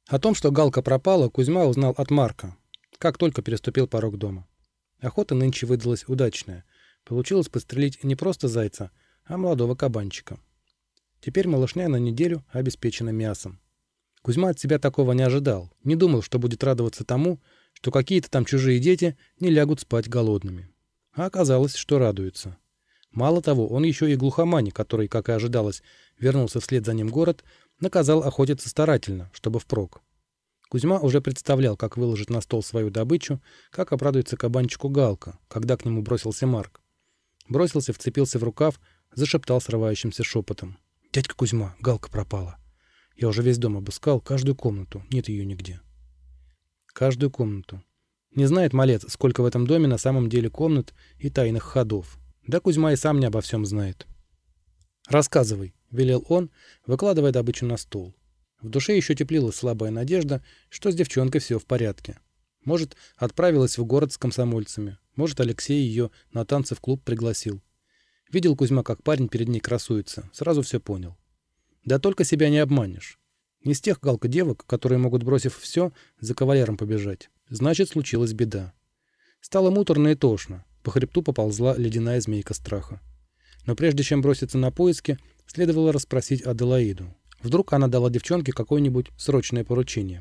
О том, что Галка пропала, Кузьма узнал от Марка, как только переступил порог дома. Охота нынче выдалась удачная. Получилось подстрелить не просто зайца, а молодого кабанчика. Теперь малышня на неделю обеспечена мясом. Кузьма от себя такого не ожидал, не думал, что будет радоваться тому, что какие-то там чужие дети не лягут спать голодными. А оказалось, что радуются. Мало того, он еще и глухомани, который, как и ожидалось, вернулся вслед за ним в город, наказал охотиться старательно, чтобы впрок. Кузьма уже представлял, как выложит на стол свою добычу, как обрадуется кабанчику Галка, когда к нему бросился Марк. Бросился, вцепился в рукав, зашептал срывающимся шепотом: «Дядька Кузьма, Галка пропала. Я уже весь дом обыскал, каждую комнату, нет ее нигде». Каждую комнату. Не знает малец, сколько в этом доме на самом деле комнат и тайных ходов. Да Кузьма и сам не обо всем знает. «Рассказывай», — велел он, выкладывая добычу на стол. В душе еще теплилась слабая надежда, что с девчонкой все в порядке. Может, отправилась в город с комсомольцами, может, Алексей ее на танцы в клуб пригласил. Видел Кузьма, как парень перед ней красуется, сразу все понял. Да только себя не обманешь. Не с тех, Галка, девок, которые могут, бросив все, за кавалером побежать. Значит, случилась беда. Стало муторно и тошно, по хребту поползла ледяная змейка страха. Но прежде чем броситься на поиски, следовало расспросить Аделаиду. Вдруг она дала девчонке какое-нибудь срочное поручение.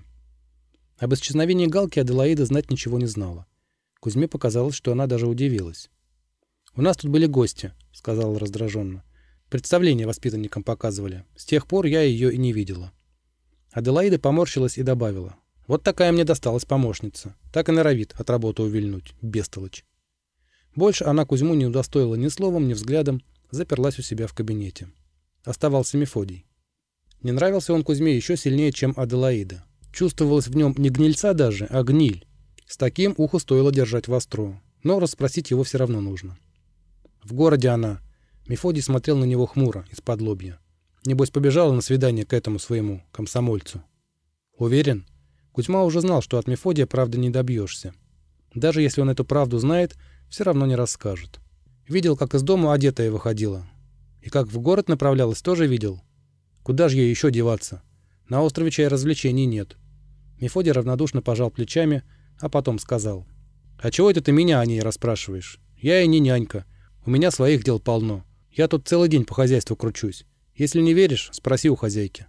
Об исчезновении Галки Аделаида знать ничего не знала. Кузьме показалось, что она даже удивилась. «У нас тут были гости», — сказала раздраженно. «Представление воспитанникам показывали. С тех пор я ее и не видела». Аделаида поморщилась и добавила: «Вот такая мне досталась помощница. Так и норовит от работы увильнуть, бестолочь». Больше она Кузьму не удостоила ни словом, ни взглядом, заперлась у себя в кабинете. Оставался Мефодий. Не нравился он Кузьме еще сильнее, чем Аделаида. Чувствовалось в нем не гнильца даже, а гниль. С таким ухо стоило держать востро, но расспросить его все равно нужно. В городе она. Мефодий смотрел на него хмуро, из-под лобья. Небось, побежала на свидание к этому своему комсомольцу. Уверен? Кузьма уже знал, что от Мефодия правды не добьешься. Даже если он эту правду знает, все равно не расскажет. Видел, как из дома одетая выходила. И как в город направлялась, тоже видел. Куда же ей еще деваться? На острове чай развлечений нет. Мефодий равнодушно пожал плечами, а потом сказал: «А чего это ты меня о ней расспрашиваешь? Я и не нянька. У меня своих дел полно. Я тут целый день по хозяйству кручусь. Если не веришь, спроси у хозяйки».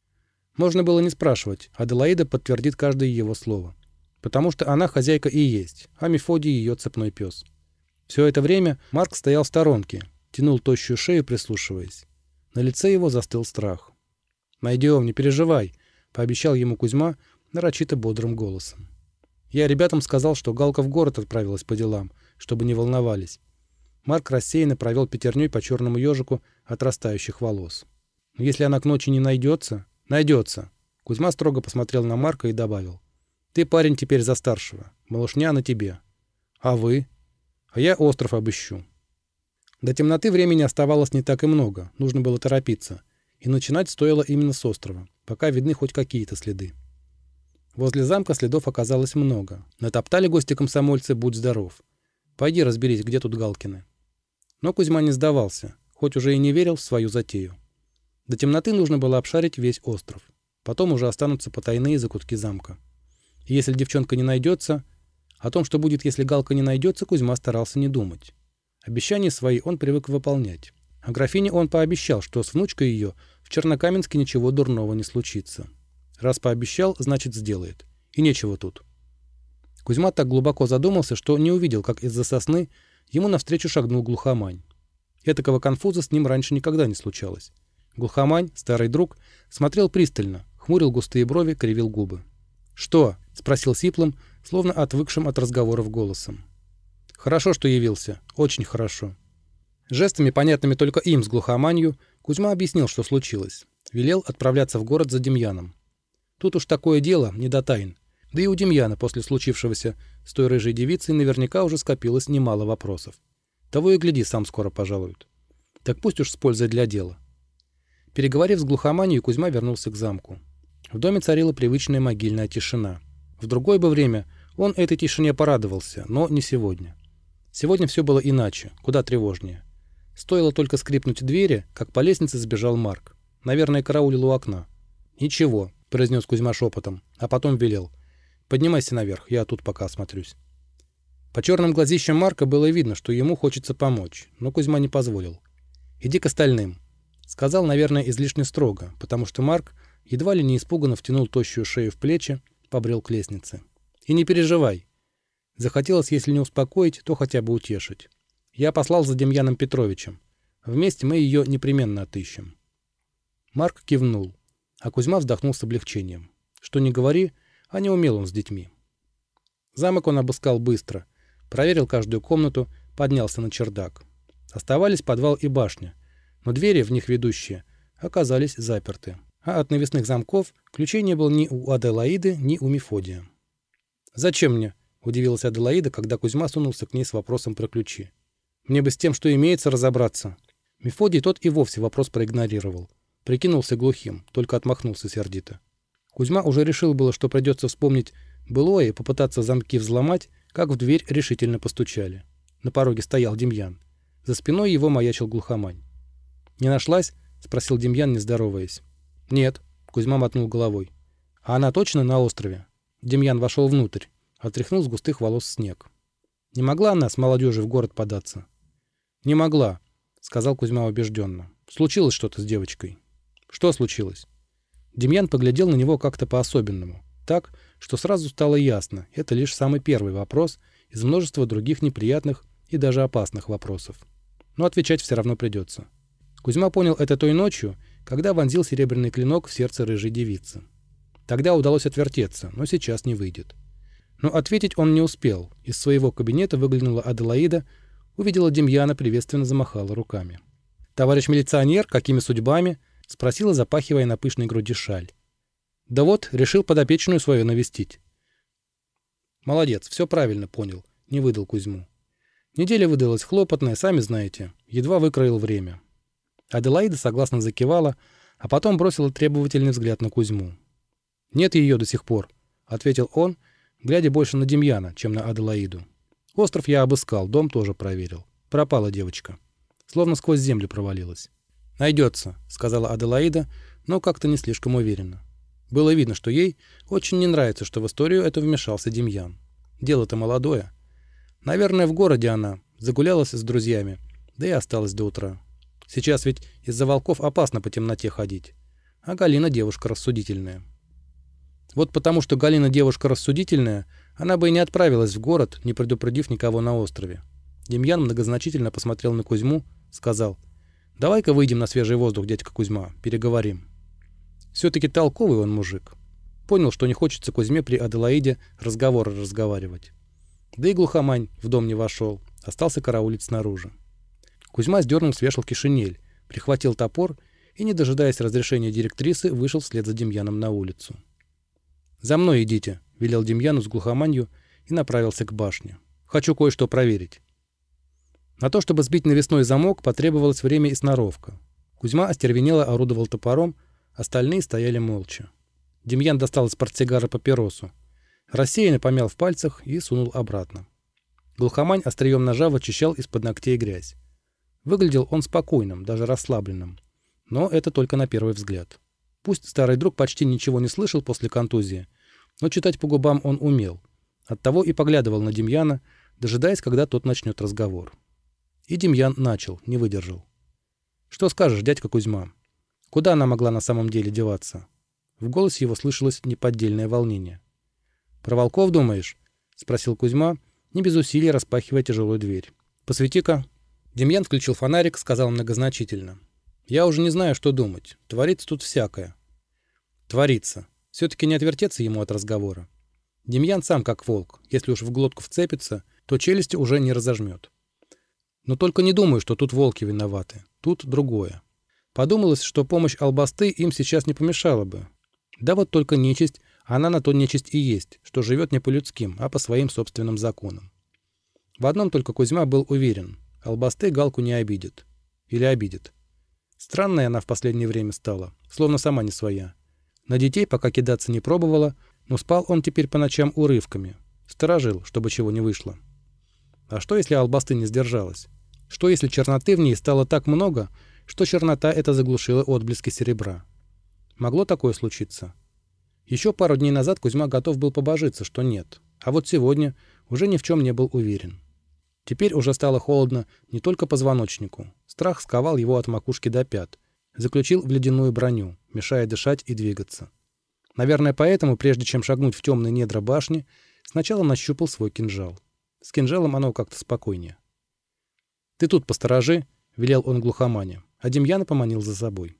Можно было не спрашивать, Аделаида подтвердит каждое его слово. Потому что она хозяйка и есть, а Мефодий ее цепной пес. Все это время Марк стоял в сторонке, тянул тощую шею, прислушиваясь. На лице его застыл страх. «Найдем, не переживай», — пообещал ему Кузьма нарочито бодрым голосом. «Я ребятам сказал, что Галка в город отправилась по делам, чтобы не волновались». Марк рассеянно провел пятерней по черному ежику отрастающих волос. «Но если она к ночи не найдется...» «Найдется». Кузьма строго посмотрел на Марка и добавил: «Ты, парень, теперь за старшего. Малышня на тебе. А вы?» «А я остров обыщу». До темноты времени оставалось не так и много, нужно было торопиться. И начинать стоило именно с острова, пока видны хоть какие-то следы. Возле замка следов оказалось много. Натоптали гости-комсомольцы, будь здоров. Пойди разберись, где тут Галкины. Но Кузьма не сдавался, хоть уже и не верил в свою затею. До темноты нужно было обшарить весь остров. Потом уже останутся потайные закутки замка. И если девчонка не найдется... О том, что будет, если Галка не найдется, Кузьма старался не думать. Обещания свои он привык выполнять. А графине он пообещал, что с внучкой ее в Чернокаменске ничего дурного не случится. Раз пообещал, значит сделает. И нечего тут. Кузьма так глубоко задумался, что не увидел, как из-за сосны ему навстречу шагнул глухомань. Этакого конфуза с ним раньше никогда не случалось. Глухомань, старый друг, смотрел пристально, хмурил густые брови, кривил губы. «Что?» — спросил сиплым, словно отвыкшим от разговоров голосом. «Хорошо, что явился. Очень хорошо». Жестами, понятными только им с глухоманью, Кузьма объяснил, что случилось. Велел отправляться в город за Демьяном. Тут уж такое дело, не до тайн. Да и у Демьяна после случившегося с той рыжей девицей наверняка уже скопилось немало вопросов. Того и гляди, сам скоро пожалуют. Так пусть уж с пользой для дела. Переговорив с глухоманью, Кузьма вернулся к замку. В доме царила привычная могильная тишина. В другое бы время он этой тишине порадовался, но не сегодня. Сегодня все было иначе, куда тревожнее. Стоило только скрипнуть двери, как по лестнице сбежал Марк. Наверное, караулил у окна. Ничего, произнес Кузьма шепотом, а потом велел. «Поднимайся наверх, я тут пока осмотрюсь». По черным глазищам Марка было видно, что ему хочется помочь, но Кузьма не позволил. «Иди к остальным», — сказал, наверное, излишне строго, потому что Марк едва ли не испуганно втянул тощую шею в плечи, побрел к лестнице. «И не переживай». Захотелось, если не успокоить, то хотя бы утешить. «Я послал за Демьяном Петровичем. Вместе мы ее непременно отыщем». Марк кивнул, а Кузьма вздохнул с облегчением. Что ни говори, а не умел он с детьми. Замок он обыскал быстро, проверил каждую комнату, поднялся на чердак. Оставались подвал и башня, но двери, в них ведущие, оказались заперты. А от навесных замков ключей не было ни у Аделаиды, ни у Мефодия. «Зачем мне?» — удивилась Аделаида, когда Кузьма сунулся к ней с вопросом про ключи. «Мне бы с тем, что имеется, разобраться». Мефодий тот и вовсе вопрос проигнорировал. Прикинулся глухим, только отмахнулся сердито. Кузьма уже решил было, что придется вспомнить былое и попытаться замки взломать, как в дверь решительно постучали. На пороге стоял Демьян. За спиной его маячил глухомань. «Не нашлась?» — спросил Демьян, не здороваясь. «Нет», — Кузьма мотнул головой. «А она точно на острове?» Демьян вошел внутрь, отряхнул с густых волос снег. «Не могла она с молодежью в город податься?» «Не могла», — сказал Кузьма убежденно. «Случилось что-то с девочкой». «Что случилось?» Демьян поглядел на него как-то по-особенному. Так, что сразу стало ясно, это лишь самый первый вопрос из множества других неприятных и даже опасных вопросов. Но отвечать все равно придется. Кузьма понял это той ночью, когда вонзил серебряный клинок в сердце рыжей девицы. Тогда удалось отвертеться, но сейчас не выйдет. Но ответить он не успел. Из своего кабинета выглянула Аделаида, увидела Демьяна, приветственно замахала руками. «Товарищ милиционер, какими судьбами?» — спросила, запахивая на пышной груди шаль. «Да вот, решил подопечную свою навестить». «Молодец, все правильно понял», — не выдал Кузьму. Неделя выдалась хлопотная, сами знаете, едва выкроил время. Аделаида согласно закивала, а потом бросила требовательный взгляд на Кузьму. «Нет ее до сих пор», — ответил он, глядя больше на Демьяна, чем на Аделаиду. «Остров я обыскал, дом тоже проверил. Пропала девочка. Словно сквозь землю провалилась». «Найдется», — сказала Аделаида, но как-то не слишком уверенно. Было видно, что ей очень не нравится, что в историю эту вмешался Демьян. Дело-то молодое. Наверное, в городе она загулялась с друзьями, да и осталась до утра. Сейчас ведь из-за волков опасно по темноте ходить. А Галина девушка рассудительная. Вот потому, что Галина девушка рассудительная, она бы и не отправилась в город, не предупредив никого на острове. Демьян многозначительно посмотрел на Кузьму, сказал: «Давай-ка выйдем на свежий воздух, дядька Кузьма, переговорим». Все-таки толковый он мужик. Понял, что не хочется Кузьме при Аделаиде разговаривать. Да и глухомань в дом не вошел, остался караулить снаружи. Кузьма сдернул с вешалки шинель, прихватил топор и, не дожидаясь разрешения директрисы, вышел вслед за Демьяном на улицу. «За мной идите», — велел Демьяну с глухоманью и направился к башне. «Хочу кое-что проверить». На то, чтобы сбить навесной замок, потребовалось время и сноровка. Кузьма остервенело орудовал топором, остальные стояли молча. Демьян достал из портсигара папиросу, рассеянно помял в пальцах и сунул обратно. Глухомань острием ножа вычищал из-под ногтей грязь. Выглядел он спокойным, даже расслабленным. Но это только на первый взгляд. Пусть старый друг почти ничего не слышал после контузии, но читать по губам он умел. Оттого и поглядывал на Демьяна, дожидаясь, когда тот начнет разговор. И Демьян начал, не выдержал. «Что скажешь, дядька Кузьма? Куда она могла на самом деле деваться?» В голосе его слышалось неподдельное волнение. «Про волков думаешь?» — спросил Кузьма, не без усилий распахивая тяжелую дверь. «Посвети-ка». Демьян включил фонарик, сказал многозначительно. «Я уже не знаю, что думать. Творится тут всякое». «Творится. Все-таки не отвертеться ему от разговора. Демьян сам как волк. Если уж в глотку вцепится, то челюсти уже не разожмет. Но только не думаю, что тут волки виноваты. Тут другое. Подумалось, что помощь албасты им сейчас не помешала бы. Да вот только нечисть, она на то нечисть и есть, что живет не по людским, а по своим собственным законам. В одном только Кузьма был уверен. Албасты Галку не обидит. Или обидит. Странная она в последнее время стала, словно сама не своя. На детей пока кидаться не пробовала, но спал он теперь по ночам урывками. Сторожил, чтобы чего не вышло. А что, если албасты не сдержалась? Что, если черноты в ней стало так много, что чернота эта заглушила отблески серебра? Могло такое случиться? Еще пару дней назад Кузьма готов был побожиться, что нет. А вот сегодня уже ни в чем не был уверен. Теперь уже стало холодно не только позвоночнику. Страх сковал его от макушки до пят. Заключил в ледяную броню, мешая дышать и двигаться. Наверное, поэтому, прежде чем шагнуть в темные недра башни, сначала нащупал свой кинжал. С кинжалом оно как-то спокойнее. «Ты тут посторожи», — велел он глухомане, а Демьяна поманил за собой.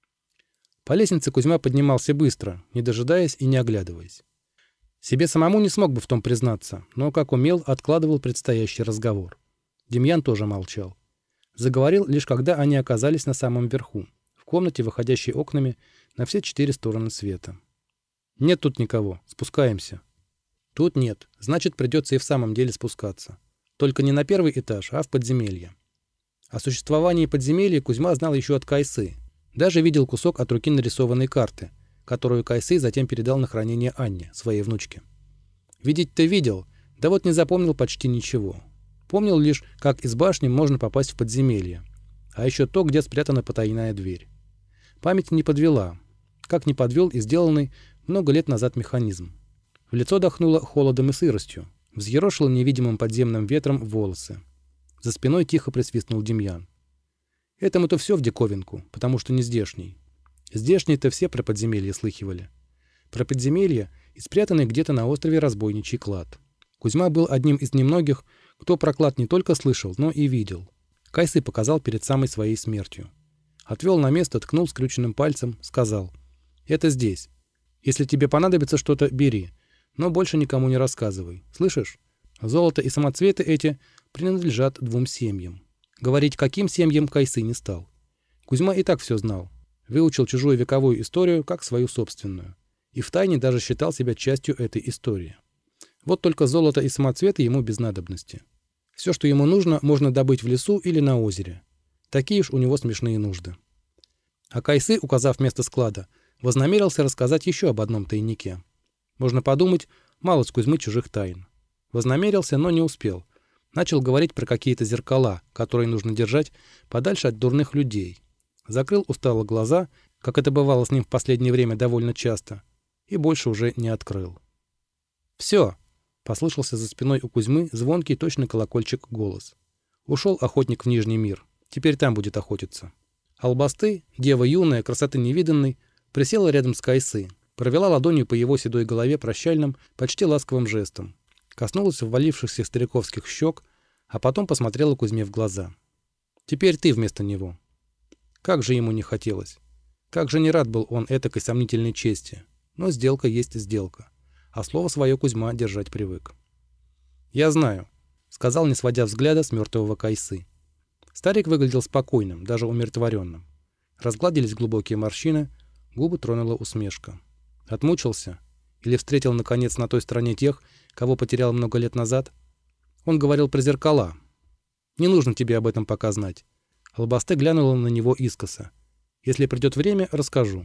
По лестнице Кузьма поднимался быстро, не дожидаясь и не оглядываясь. Себе самому не смог бы в том признаться, но, как умел, откладывал предстоящий разговор. Демьян тоже молчал. Заговорил лишь когда они оказались на самом верху, в комнате, выходящей окнами на все 4 стороны света. «Нет тут никого. Спускаемся». «Тут нет. Значит, придется и в самом деле спускаться. Только не на первый этаж, а в подземелье». О существовании подземелья Кузьма знал еще от Кайсы. Даже видел кусок от руки нарисованной карты, которую Кайсы затем передал на хранение Анне, своей внучке. Видеть-то видел, да вот не запомнил почти ничего. Помнил лишь, как из башни можно попасть в подземелье, а еще то, где спрятана потайная дверь. Память не подвела, как не подвел и сделанный много лет назад механизм. В лицо дохнуло холодом и сыростью, взъерошило невидимым подземным ветром волосы. За спиной тихо присвистнул Демьян. Этому-то все в диковинку, потому что не здешний. Здешние-то все про подземелье слыхивали. Про подземелье и спрятанный где-то на острове разбойничий клад. Кузьма был одним из немногих, кто про клад не только слышал, но и видел. Кайсы показал перед самой своей смертью. Отвел на место, ткнул скрюченным пальцем, сказал: «Это здесь. Если тебе понадобится что-то, бери, но больше никому не рассказывай. Слышишь? Золото и самоцветы эти принадлежат 2 семьям». Говорить, каким семьям, Кайсы не стал. Кузьма и так все знал. Выучил чужую вековую историю как свою собственную. И втайне даже считал себя частью этой истории. Вот только золото и самоцветы ему без надобности. Все, что ему нужно, можно добыть в лесу или на озере. Такие уж у него смешные нужды. А Кайсы, указав место склада, вознамерился рассказать еще об одном тайнике. Можно подумать, мало с Кузьмы чужих тайн. Вознамерился, но не успел. Начал говорить про какие-то зеркала, которые нужно держать подальше от дурных людей. Закрыл устало глаза, как это бывало с ним в последнее время довольно часто, и больше уже не открыл. «Все!» — послышался за спиной у Кузьмы звонкий, точно колокольчик голос. Ушел охотник в Нижний мир. Теперь там будет охотиться. Албасты, дева юная, красоты невиданной, присела рядом с Кайсы, провела ладонью по его седой голове прощальным, почти ласковым жестом. Коснулась ввалившихся стариковских щек, а потом посмотрела Кузьме в глаза. «Теперь ты вместо него». Как же ему не хотелось. Как же не рад был он этакой сомнительной чести. Но сделка есть сделка. А слово свое Кузьма держать привык. «Я знаю», — сказал, не сводя взгляда с мертвого Кайсы. Старик выглядел спокойным, даже умиротворенным. Разгладились глубокие морщины, губы тронула усмешка. Отмучился? Или встретил, наконец, на той стороне тех, кого потерял много лет назад? Он говорил про зеркала. «Не нужно тебе об этом пока знать». Албасте глянула на него искоса. «Если придет время, расскажу».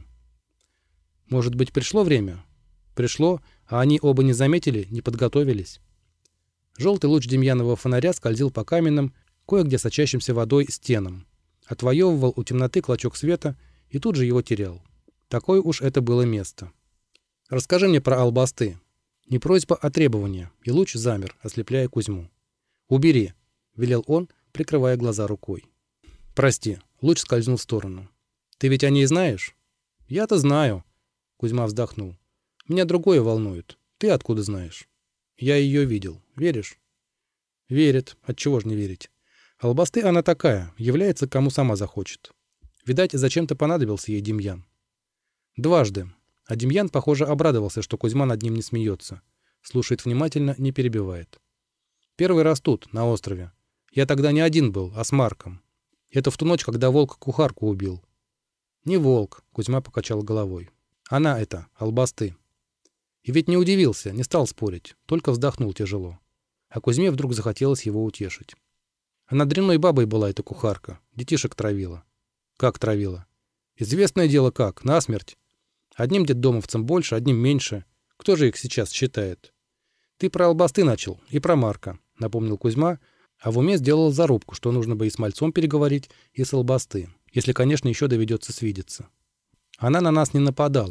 «Может быть, пришло время?» «Пришло, а они оба не заметили, не подготовились». Желтый луч демьянового фонаря скользил по каменным, кое-где сочащимся водой стенам. Отвоевывал у темноты клочок света и тут же его терял. Такое уж это было место. «Расскажи мне про Албасты». Не просьба, а требование, и луч замер, ослепляя Кузьму. «Убери», — велел он, прикрывая глаза рукой. «Прости», — луч скользнул в сторону. «Ты ведь о ней знаешь?» «Я-то знаю», — Кузьма вздохнул. «Меня другое волнует. Ты откуда знаешь?» «Я ее видел. Веришь?» «Верит. Отчего ж не верить? Албасты она такая, является, кому сама захочет. Видать, зачем-то понадобился ей Демьян». «Дважды». А Демьян, похоже, обрадовался, что Кузьма над ним не смеется. Слушает внимательно, не перебивает. «Первый раз тут, на острове. Я тогда не один был, а с Марком. Это в ту ночь, когда волк кухарку убил». «Не волк», — Кузьма покачал головой. «Она это, Албасты». И ведь не удивился, не стал спорить, только вздохнул тяжело. А Кузьме вдруг захотелось его утешить. Она дрянной бабой была, эта кухарка, детишек травила. Как травила? Известное дело как, насмерть. Одним детдомовцам больше, одним меньше. Кто же их сейчас считает? Ты про Албасты начал и про Марка, напомнил Кузьма, а в уме сделал зарубку, что нужно бы и с мальцом переговорить, и с Албасты, если, конечно, еще доведется свидеться. Она на нас не нападала,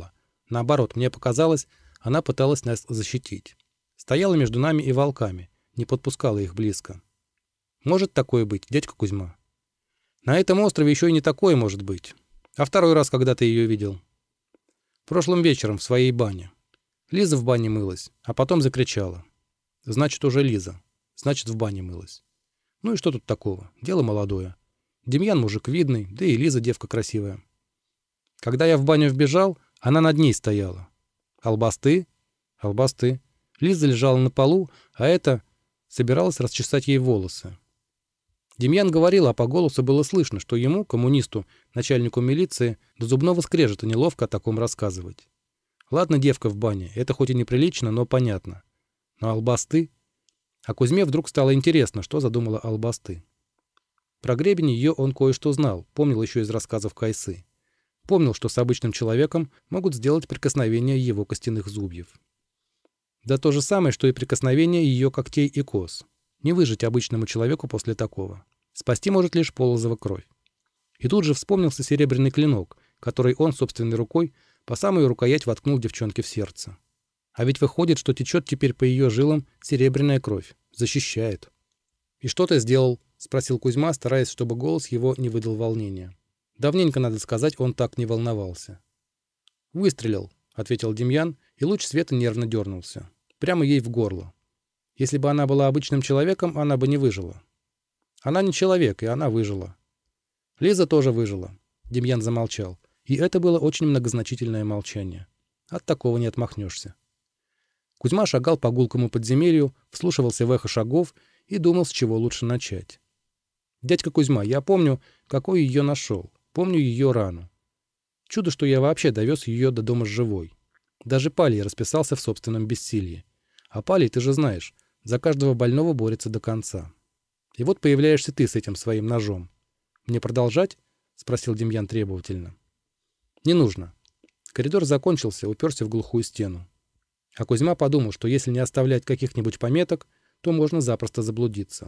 Наоборот, мне показалось, она пыталась нас защитить. Стояла между нами и волками, не подпускала их близко. Может такое быть, дядька Кузьма? На этом острове еще и не такое может быть. А второй раз, когда ты ее видел? Прошлым вечером в своей бане. Лиза в бане мылась, а потом закричала. Значит, уже Лиза. Значит, в бане мылась. Ну и что тут такого? Дело молодое. Демьян мужик видный, да и Лиза девка красивая. Когда я в баню вбежал, она над ней стояла. Албасты? Албасты. Лиза лежала на полу, а эта собиралась расчесать ей волосы. Демьян говорил, а по голосу было слышно, что ему, коммунисту, начальнику милиции, до зубного скрежета неловко о таком рассказывать. Ладно, девка в бане, это хоть и неприлично, но понятно. Но албасты? А Кузьме вдруг стало интересно, что задумала албасты. Про гребень ее он кое-что знал, помнил еще из рассказов Кайсы. Помнил, что с обычным человеком могут сделать прикосновение его костяных зубьев. Да то же самое, что и прикосновение ее когтей и кос. Не выжить обычному человеку после такого. Спасти может лишь Полозова кровь. И тут же вспомнился серебряный клинок, который он собственной рукой по самую рукоять воткнул девчонке в сердце. А ведь выходит, что течет теперь по ее жилам серебряная кровь. Защищает. «И что ты сделал?» — спросил Кузьма, стараясь, чтобы голос его не выдал волнения. Давненько, надо сказать, он так не волновался. «Выстрелил», — ответил Демьян, и луч света нервно дернулся. Прямо ей в горло. Если бы она была обычным человеком, она бы не выжила. Она не человек, и она выжила. Лиза тоже выжила. Демьян замолчал. И это было очень многозначительное молчание. От такого не отмахнешься. Кузьма шагал по гулкому подземелью, вслушивался в эхо шагов и думал, с чего лучше начать. «Дядька Кузьма, я помню, какой ее нашел. Помню ее рану. Чудо, что я вообще довез ее до дома живой. Даже Палий расписался в собственном бессилии. А Палий, ты же знаешь, за каждого больного борется до конца. И вот появляешься ты с этим своим ножом. Мне продолжать?» — спросил Демьян требовательно. «Не нужно». Коридор закончился, уперся в глухую стену. А Кузьма подумал, что если не оставлять каких-нибудь пометок, то можно запросто заблудиться.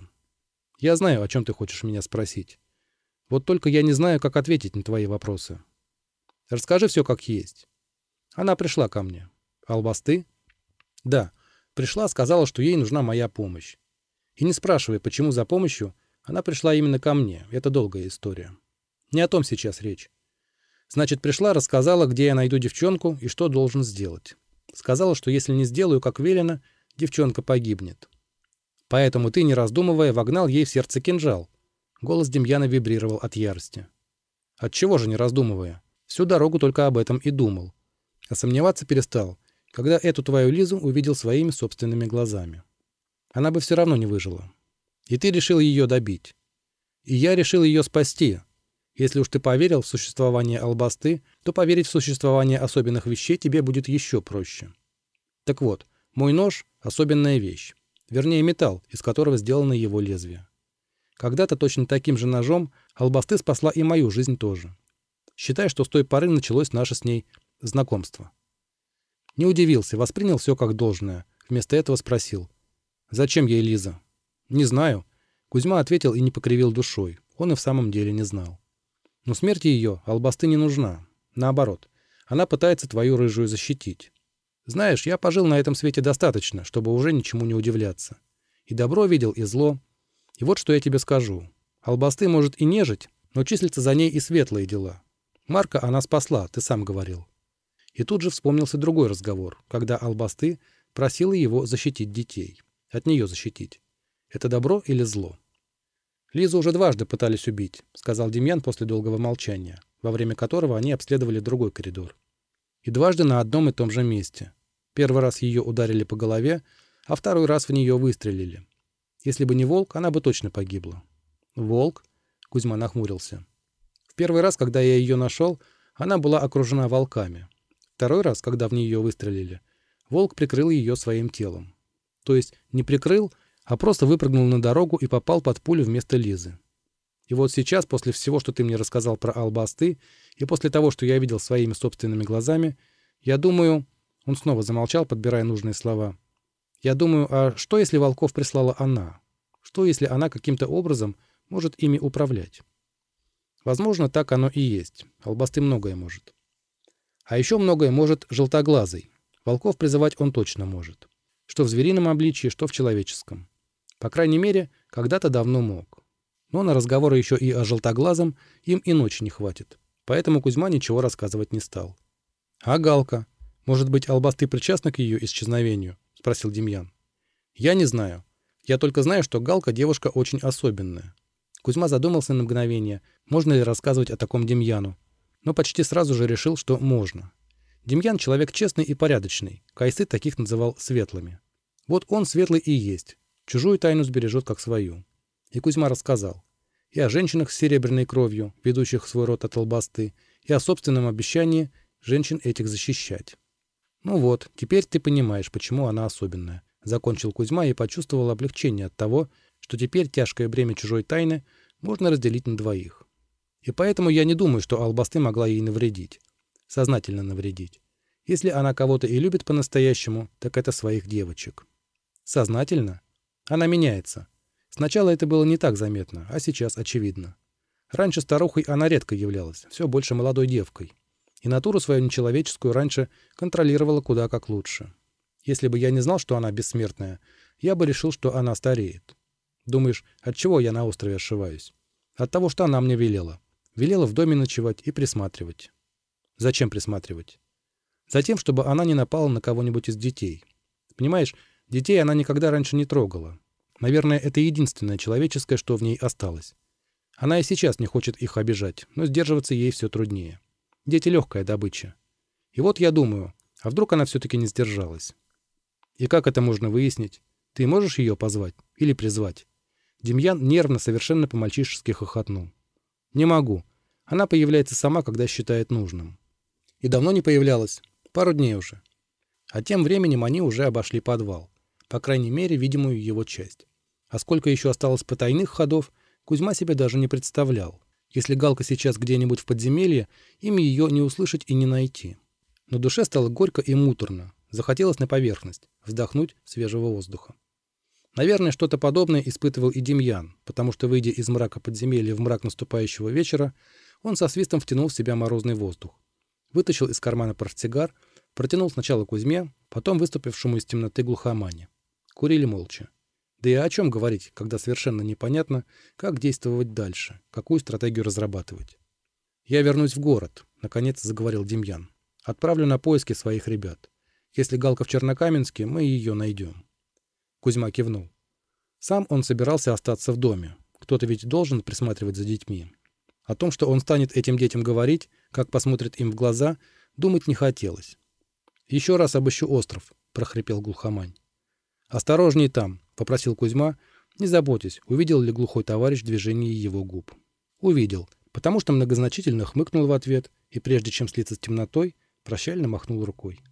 «Я знаю, о чем ты хочешь меня спросить. Вот только я не знаю, как ответить на твои вопросы. Расскажи все как есть». Она пришла ко мне. «Албасты?» «Да. Пришла, сказала, что ей нужна моя помощь. И не спрашивай, почему за помощью, она пришла именно ко мне. Это долгая история. Не о том сейчас речь. Значит, пришла, рассказала, где я найду девчонку и что должен сделать. Сказала, что если не сделаю, как велено, девчонка погибнет. Поэтому ты, не раздумывая, вогнал ей в сердце кинжал». Голос Демьяна вибрировал от ярости. «Отчего же не раздумывая? Всю дорогу только об этом и думал. А сомневаться перестал, когда эту твою Лизу увидел своими собственными глазами. Она бы все равно не выжила. И ты решил ее добить. И я решил ее спасти. Если уж ты поверил в существование албасты, то поверить в существование особенных вещей тебе будет еще проще. Так вот, мой нож — особенная вещь. Вернее, металл, из которого сделано его лезвие. Когда-то точно таким же ножом албасты спасла и мою жизнь тоже. Считай, что с той поры началось наше с ней знакомство». Не удивился, воспринял все как должное. Вместо этого спросил: «Зачем ей Лиза?» «Не знаю». Кузьма ответил и не покривил душой. Он и в самом деле не знал. «Но смерти ее албасты не нужна. Наоборот, она пытается твою рыжую защитить. Знаешь, я пожил на этом свете достаточно, чтобы уже ничему не удивляться. И добро видел, и зло. И вот что я тебе скажу. Албасты может и нежить, но числятся за ней и светлые дела. Марка она спасла, ты сам говорил». И тут же вспомнился другой разговор, когда албасты просила его защитить детей. От нее защитить. Это добро или зло? «Лизу уже дважды пытались убить», — сказал Демьян после долгого молчания, во время которого они обследовали другой коридор. И дважды на одном и том же месте. Первый раз ее ударили по голове, а второй раз в нее выстрелили. Если бы не волк, она бы точно погибла. «Волк?» — Кузьма нахмурился. «В первый раз, когда я ее нашел, она была окружена волками. Второй раз, когда в нее выстрелили, волк прикрыл ее своим телом. То есть не прикрыл, а просто выпрыгнул на дорогу и попал под пулю вместо Лизы. И вот сейчас, после всего, что ты мне рассказал про албасты, и после того, что я видел своими собственными глазами, я думаю...» Он снова замолчал, подбирая нужные слова. «Я думаю, а что, если волков прислала она? Что, если она каким-то образом может ими управлять? Возможно, так оно и есть. Албасты многое может. А еще многое может желтоглазый. Волков призывать он точно может. Что в зверином обличии, что в человеческом. По крайней мере, когда-то давно мог. Но на разговоры еще и о желтоглазом им и ночи не хватит. Поэтому Кузьма ничего рассказывать не стал. «А Галка? Может быть, албасты причастны к ее исчезновению?» — спросил Демьян. «Я не знаю. Я только знаю, что Галка девушка очень особенная». Кузьма задумался на мгновение, можно ли рассказывать о таком Демьяну, но почти сразу же решил, что можно. Демьян человек честный и порядочный, Кайсы таких называл светлыми. Вот он светлый и есть, чужую тайну сбережет как свою. И Кузьма рассказал. И о женщинах с серебряной кровью, ведущих свой род от албасты, и о собственном обещании женщин этих защищать. «Ну вот, теперь ты понимаешь, почему она особенная», — закончил Кузьма и почувствовал облегчение от того, что теперь тяжкое бремя чужой тайны можно разделить на двоих. И поэтому я не думаю, что албасты могла ей навредить. Сознательно навредить. Если она кого-то и любит по-настоящему, так это своих девочек. Сознательно? Она меняется. Сначала это было не так заметно, а сейчас очевидно. Раньше старухой она редко являлась, все больше молодой девкой. И натуру свою нечеловеческую раньше контролировала куда как лучше. Если бы я не знал, что она бессмертная, я бы решил, что она стареет. Думаешь, от чего я на острове ошиваюсь? От того, что она мне велела. Велела в доме ночевать и присматривать. Зачем присматривать? Затем, чтобы она не напала на кого-нибудь из детей. Понимаешь, детей она никогда раньше не трогала. Наверное, это единственное человеческое, что в ней осталось. Она и сейчас не хочет их обижать, но сдерживаться ей все труднее. Дети — легкая добыча. И вот я думаю, а вдруг она все-таки не сдержалась? И как это можно выяснить? Ты можешь ее позвать или призвать? Демьян нервно, совершенно по-мальчишески хохотнул. Не могу. Она появляется сама, когда считает нужным. И давно не появлялась. Пару дней уже. А тем временем они уже обошли подвал. По крайней мере, видимую его часть. А сколько еще осталось потайных ходов, Кузьма себе даже не представлял. Если Галка сейчас где-нибудь в подземелье, им ее не услышать и не найти. Но душе стало горько и муторно. Захотелось на поверхность, вздохнуть свежего воздуха. Наверное, что-то подобное испытывал и Демьян, потому что, выйдя из мрака подземелья в мрак наступающего вечера, он со свистом втянул в себя морозный воздух. Вытащил из кармана портсигар, протянул сначала Кузьме, потом выступившему из темноты глухомане. Курили молча. Да и о чем говорить, когда совершенно непонятно, как действовать дальше, какую стратегию разрабатывать. «Я вернусь в город», — наконец заговорил Демьян. «Отправлю на поиски своих ребят. Если Галка в Чернокаменске, мы ее найдем». Кузьма кивнул. Сам он собирался остаться в доме. Кто-то ведь должен присматривать за детьми. О том, что он станет этим детям говорить, как посмотрит им в глаза, думать не хотелось. «Еще раз обыщу остров», — прохрипел глухомань. «Осторожней там», — попросил Кузьма. Не заботьтесь, увидел ли глухой товарищ движение его губ. Увидел, потому что многозначительно хмыкнул в ответ и, прежде чем слиться с темнотой, прощально махнул рукой.